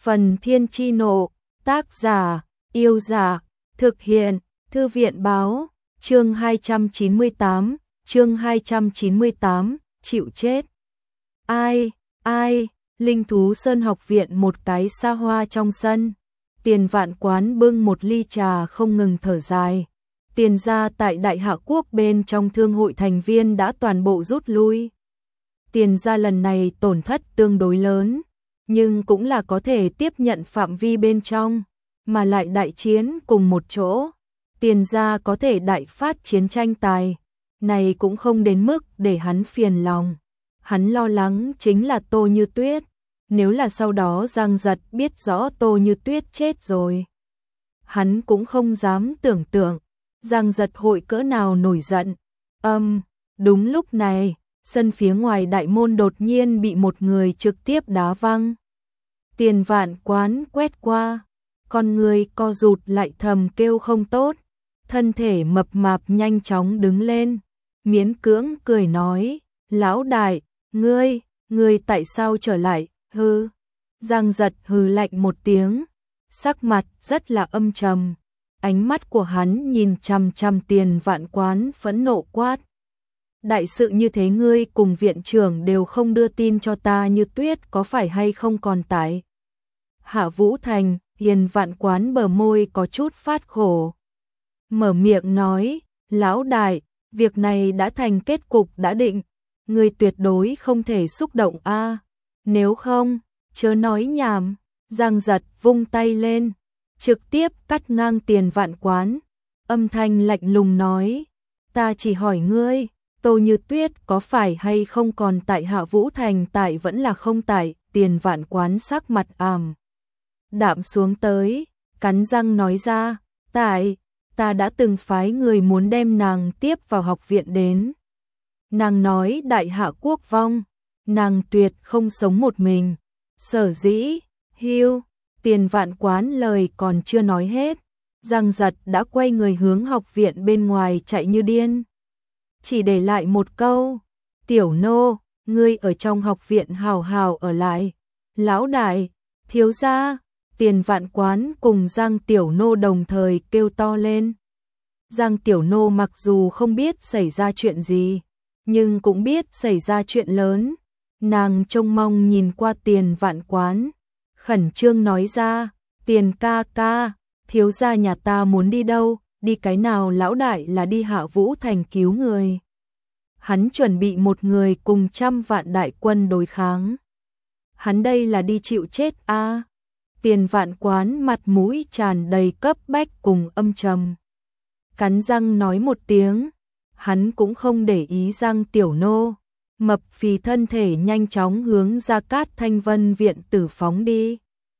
Phần Thiên Chi Nộ, tác giả, Yêu Giả, thực hiện, Thư viện Báo, chương 298, chịu chết. Ai, Linh Thú Sơn học viện một cái xa hoa trong sân. Tiền Vạn Quán bưng một ly trà không ngừng thở dài. Tiền gia tại Đại Hạ Quốc bên trong thương hội thành viên đã toàn bộ rút lui. Tiền gia lần này tổn thất tương đối lớn, nhưng cũng là có thể tiếp nhận phạm vi bên trong, mà lại đại chiến cùng một chỗ. Tiền gia có thể đại phát chiến tranh tài, này cũng không đến mức để hắn phiền lòng. Hắn lo lắng chính là Tô Như Tuyết, nếu là sau đó Giang Giật biết rõ Tô Như Tuyết chết rồi. Hắn cũng không dám tưởng tượng, Giang Giật hội cỡ nào nổi giận. Đúng lúc này, sân phía ngoài đại môn đột nhiên bị một người trực tiếp đá văng. Tiền Vạn Quán quét qua, con người co rụt lại thầm kêu không tốt, thân thể mập mạp nhanh chóng đứng lên, miễn cưỡng cười nói, lão đại, ngươi tại sao trở lại, hư. Giang Giật hừ lạnh một tiếng, sắc mặt rất là âm trầm, ánh mắt của hắn nhìn chằm chằm Tiền Vạn Quán phẫn nộ quát. Đại sự như thế ngươi cùng viện trưởng đều không đưa tin cho ta, Như Tuyết có phải hay không còn tại Hạ Vũ Thành. Tiền Vạn Quán bờ môi có chút phát khổ, mở miệng nói, lão đại, việc này đã thành kết cục đã định, ngươi tuyệt đối không thể xúc động a, nếu không, chớ nói nhảm. Giang Giật vung tay lên, trực tiếp cắt ngang Tiền Vạn Quán, âm thanh lạnh lùng nói, ta chỉ hỏi ngươi, Tô Như Tuyết có phải hay không còn tại Hạ Vũ Thành, tại vẫn là không tại. Tiền Vạn Quán sắc mặt đạm xuống tới, cắn răng nói ra, tại, ta đã từng phái người muốn đem nàng tiếp vào học viện đến. Nàng nói Đại Hạ Quốc vong, nàng tuyệt không sống một mình. Sở dĩ, Tiền Vạn Quán lời còn chưa nói hết, Giang Giật đã quay người hướng học viện bên ngoài chạy như điên. Chỉ để lại một câu, tiểu nô, ngươi ở trong học viện hào hào ở lại. Lão đại, thiếu gia. Tiền Vạn Quán cùng Giang tiểu nô đồng thời kêu to lên. Giang tiểu nô mặc dù không biết xảy ra chuyện gì, nhưng cũng biết xảy ra chuyện lớn. Nàng trông mong nhìn qua Tiền Vạn Quán, khẩn trương nói ra, Tiền ca ca, thiếu gia nhà ta muốn đi đâu, đi cái nào? Lão đại là đi Hạ Vũ Thành cứu người. Hắn chuẩn bị một người cùng 100 vạn đại quân đối kháng. Hắn đây là đi chịu chết a. Tiền Vạn Quán mặt mũi tràn đầy cấp bách cùng âm trầm, cắn răng nói một tiếng, hắn cũng không để ý Giang tiểu nô, mập phì thân thể nhanh chóng hướng Gia Cát Thanh Vân viện tử phóng đi.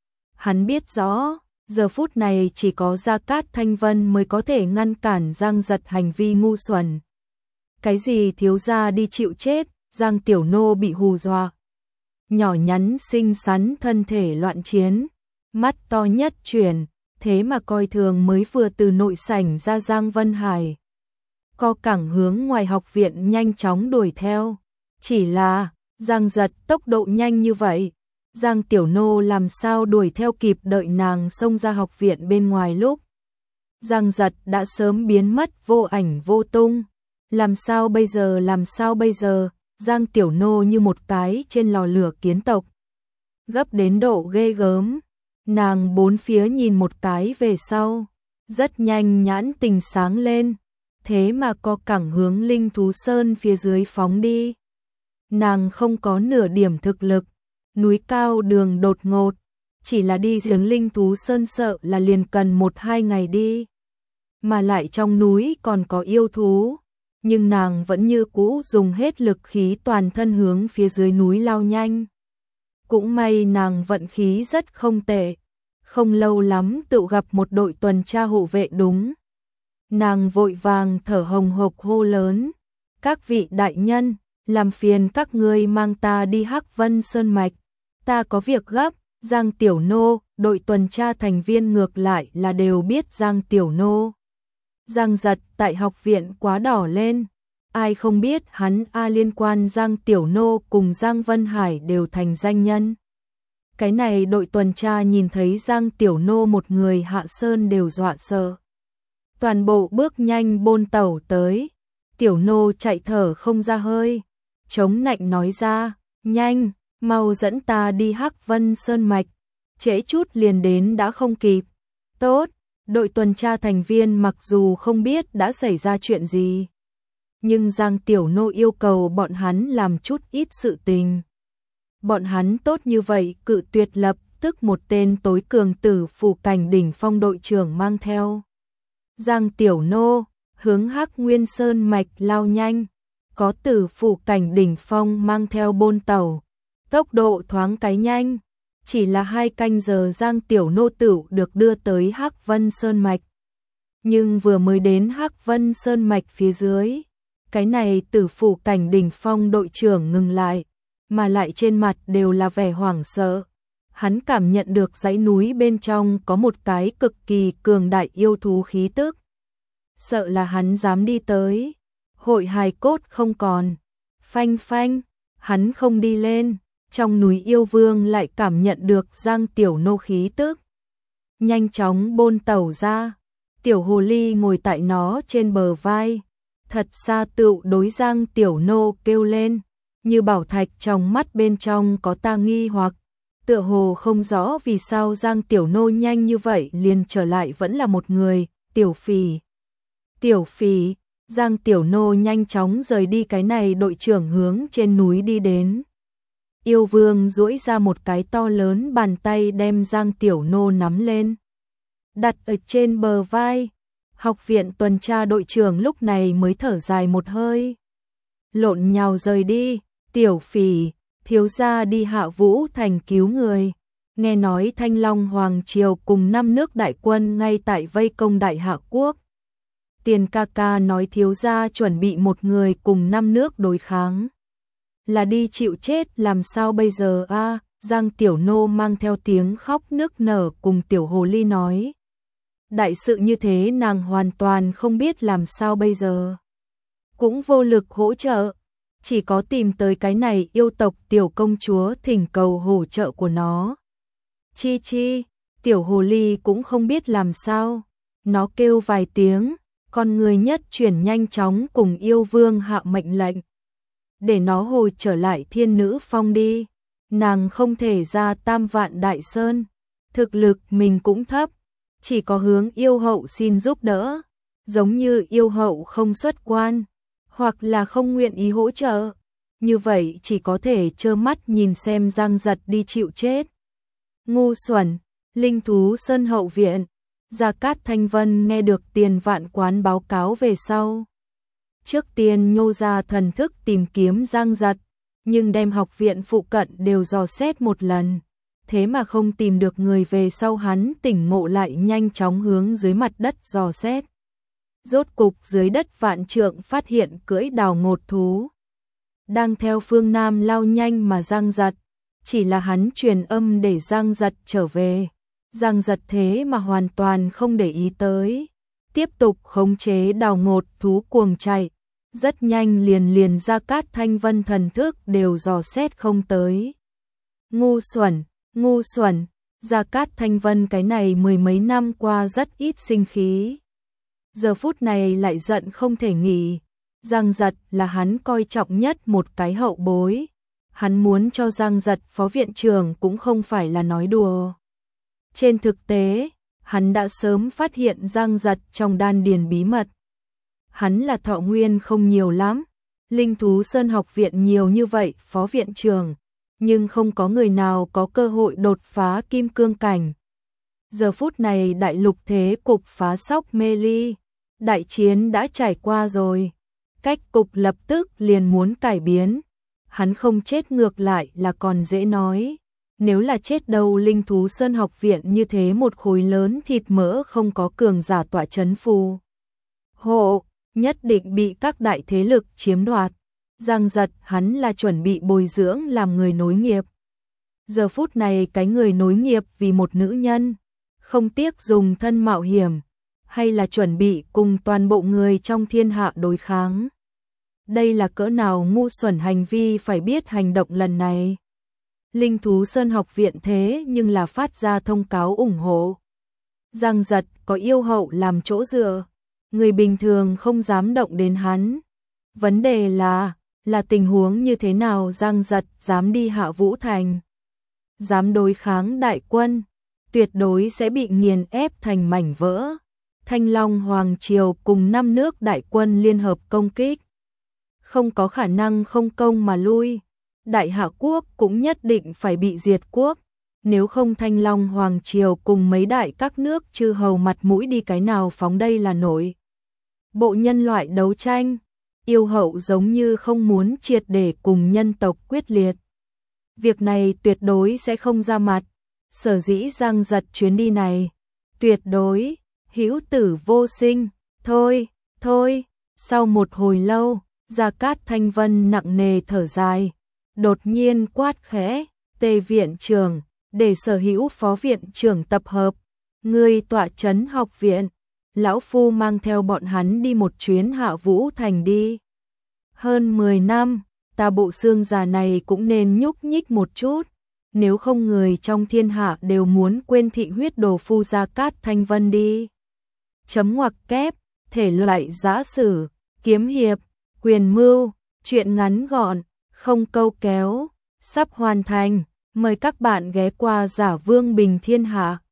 Hắn biết rõ, giờ phút này chỉ có Gia Cát Thanh Vân mới có thể ngăn cản Giang Giật hành vi ngu xuẩn. Cái gì thiếu gia đi chịu chết, Giang tiểu nô bị hù dọa. Nhỏ nhắn xinh xắn thân thể loạn chiến, mắt to nhất chuyển, thế mà coi thường mới vừa từ nội sảnh ra Giang Vân Hải. Co cẳng hướng ngoài học viện nhanh chóng đuổi theo. Chỉ là, Giang Giật tốc độ nhanh như vậy, Giang tiểu nô làm sao đuổi theo kịp, đợi nàng xông ra học viện bên ngoài lúc. Giang Giật đã sớm biến mất vô ảnh vô tung. Làm sao bây giờ, Giang tiểu nô như một cái trên lò lửa kiến tộc. Gấp đến độ ghê gớm. Nàng bốn phía nhìn một cái về sau, rất nhanh nhãn tình sáng lên, thế mà co cẳng hướng Linh Thú Sơn phía dưới phóng đi. Nàng không có nửa điểm thực lực, núi cao đường đột ngột, chỉ là đi hướng Linh Thú Sơn sợ là liền cần 1-2 ngày đi. Mà lại trong núi còn có yêu thú, nhưng nàng vẫn như cũ dùng hết lực khí toàn thân hướng phía dưới núi lao nhanh. Cũng may nàng vận khí rất không tệ, không lâu lắm tự gặp một đội tuần tra hộ vệ đúng. Nàng vội vàng thở hồng hộc hô lớn, các vị đại nhân, làm phiền các ngươi mang ta đi Hắc Vân Sơn Mạch, ta có việc gấp. Giang tiểu nô, đội tuần tra thành viên ngược lại là đều biết Giang tiểu nô. Giang Giật tại học viện quá đỏ lên, ai không biết hắn liên quan Giang tiểu nô cùng Giang Vân Hải đều thành danh nhân. Cái này đội tuần tra nhìn thấy Giang Tiểu Nô một người hạ sơn đều dọa sợ. Toàn bộ bước nhanh bôn tẩu tới. Tiểu Nô chạy thở không ra hơi, chống nạnh nói ra, nhanh, mau dẫn ta đi Hắc Vân Sơn Mạch, trễ chút liền đến đã không kịp. Tốt, đội tuần tra thành viên mặc dù không biết đã xảy ra chuyện gì, nhưng Giang Tiểu Nô yêu cầu bọn hắn làm chút ít sự tình. Bọn hắn tốt như vậy cự tuyệt lập tức một tên tối cường tử phủ cảnh đỉnh phong đội trưởng mang theo. Giang Tiểu Nô hướng Hắc Nguyên Sơn Mạch lao nhanh, có tử phủ cảnh đỉnh phong mang theo bôn tàu, tốc độ thoáng cái nhanh, chỉ là 2 canh giờ Giang Tiểu Nô tửu được đưa tới Hắc Vân Sơn Mạch. Nhưng vừa mới đến Hắc Vân Sơn Mạch phía dưới, cái này tử phủ cảnh đỉnh phong đội trưởng ngừng lại, mà lại trên mặt đều là vẻ hoảng sợ. Hắn cảm nhận được dãy núi bên trong có một cái cực kỳ cường đại yêu thú khí tức. Sợ là hắn dám đi tới, hội hài cốt không còn. Phanh phanh, hắn không đi lên, trong núi yêu vương lại cảm nhận được Giang Tiểu Nô khí tức. Nhanh chóng bôn tẩu ra, Tiểu Hồ Ly ngồi tại nó trên bờ vai, thật xa tựu đối Giang Tiểu Nô kêu lên, như bảo thạch trong mắt bên trong có ta nghi hoặc. Tựa hồ không rõ vì sao Giang Tiểu Nô nhanh như vậy liền trở lại vẫn là một người, Tiểu Phỉ. Tiểu Phỉ, Giang Tiểu Nô nhanh chóng rời đi cái này đội trưởng hướng trên núi đi đến. Yêu vương duỗi ra một cái to lớn bàn tay đem Giang Tiểu Nô nắm lên, đặt ở trên bờ vai. Học viện tuần tra đội trưởng lúc này mới thở dài một hơi, lộn nhào rời đi. Tiểu Phỉ, thiếu gia đi Hạ Vũ thành cứu người. Nghe nói Thanh Long Hoàng Triều cùng 5 nước đại quân ngay tại vây công Đại Hạ Quốc. Tiền ca ca nói thiếu gia chuẩn bị một người cùng 5 nước đối kháng. Là đi chịu chết làm sao bây giờ a? Giang Tiểu Nô mang theo tiếng khóc nức nở cùng Tiểu Hồ Ly nói. Đại sự như thế nàng hoàn toàn không biết làm sao bây giờ. Cũng vô lực hỗ trợ. Chỉ có tìm tới cái này yêu tộc tiểu công chúa thỉnh cầu hỗ trợ của nó. Chi chi, Tiểu Hồ Ly cũng không biết làm sao. Nó kêu vài tiếng, con người nhất chuyển nhanh chóng cùng yêu vương hạ mệnh lệnh. Để nó hồi trở lại Thiên Nữ Phong đi. Nàng không thể ra Tam Vạn Đại Sơn. Thực lực mình cũng thấp. Chỉ có hướng yêu hậu xin giúp đỡ. Giống như yêu hậu không xuất quan, hoặc là không nguyện ý hỗ trợ. Như vậy chỉ có thể trơ mắt nhìn xem Giang Giật đi chịu chết. Ngu xuẩn, Linh Thú Sơn hậu viện. Gia Cát Thanh Vân nghe được Tiền Vạn Quán báo cáo về sau. Trước tiên nhô ra thần thức tìm kiếm Giang Giật, nhưng đem học viện phụ cận đều dò xét một lần. Thế mà không tìm được người về sau hắn tỉnh ngộ lại nhanh chóng hướng dưới mặt đất dò xét. Rốt cục dưới đất vạn trượng phát hiện cưỡi đào ngột thú. Đang theo phương Nam lao nhanh mà Giang Giật. Chỉ là hắn truyền âm để Giang Giật trở về. Giang Giật thế mà hoàn toàn không để ý tới. Tiếp tục khống chế đào ngột thú cuồng chạy. Rất nhanh liền Gia Cát Thanh Vân thần thức đều dò xét không tới. Ngu xuẩn, Gia Cát Thanh Vân cái này 10 mấy năm qua rất ít sinh khí. Giờ phút này lại giận không thể nghỉ. Giang Giật là hắn coi trọng nhất một cái hậu bối. Hắn muốn cho Giang Giật phó viện trưởng cũng không phải là nói đùa. Trên thực tế, hắn đã sớm phát hiện Giang Giật trong đan điền bí mật. Hắn là thọ nguyên không nhiều lắm. Linh Thú Sơn học viện nhiều như vậy phó viện trưởng, nhưng không có người nào có cơ hội đột phá kim cương cảnh. Giờ phút này đại lục thế cục phá sóc mê ly. Đại chiến đã trải qua rồi. Cách cục lập tức liền muốn cải biến. Hắn không chết ngược lại là còn dễ nói. Nếu là chết đâu Linh Thú Sơn học viện như thế một khối lớn thịt mỡ không có cường giả tọa chấn phù hộ, nhất định bị các đại thế lực chiếm đoạt. Giang Giật hắn là chuẩn bị bồi dưỡng làm người nối nghiệp. Giờ phút này cái người nối nghiệp vì một nữ nhân, không tiếc dùng thân mạo hiểm, hay là chuẩn bị cùng toàn bộ người trong thiên hạ đối kháng. Đây là cỡ nào ngu xuẩn hành vi phải biết hành động lần này Linh Thú Sơn học viện thế nhưng là phát ra thông cáo ủng hộ. Giang Giật có yêu hậu làm chỗ dựa, người bình thường không dám động đến hắn. Vấn đề là tình huống như thế nào Giang Giật dám đi Hạ Vũ Thành, dám đối kháng đại quân, tuyệt đối sẽ bị nghiền ép thành mảnh vỡ. Thanh Long Hoàng Triều cùng 5 nước đại quân liên hợp công kích, không có khả năng không công mà lui. Đại Hạ quốc cũng nhất định phải bị diệt quốc, nếu không Thanh Long Hoàng Triều cùng mấy đại các nước chư hầu mặt mũi đi cái nào phóng đây là nổi. Bộ nhân loại đấu tranh, yêu hậu giống như không muốn triệt để cùng nhân tộc quyết liệt. Việc này tuyệt đối sẽ không ra mặt, sở dĩ Giang Giật chuyến đi này, tuyệt đối, hữu tử vô sinh, thôi, sau một hồi lâu, Gia Cát Thanh Vân nặng nề thở dài, đột nhiên quát khẽ, Tề viện trưởng, để sở hữu phó viện trưởng tập hợp, người tọa trấn học viện, lão phu mang theo bọn hắn đi một chuyến Hạ Vũ Thành đi. Hơn 10 năm, ta bộ xương già này cũng nên nhúc nhích một chút, nếu không người trong thiên hạ đều muốn quên thị huyết đồ phu Gia Cát Thanh Vân đi. Chấm ngoặc kép, thể loại giã sử, kiếm hiệp, quyền mưu, truyện ngắn gọn, không câu kéo, sắp hoàn thành, mời các bạn ghé qua Giả Vương Bình Thiên Hạ.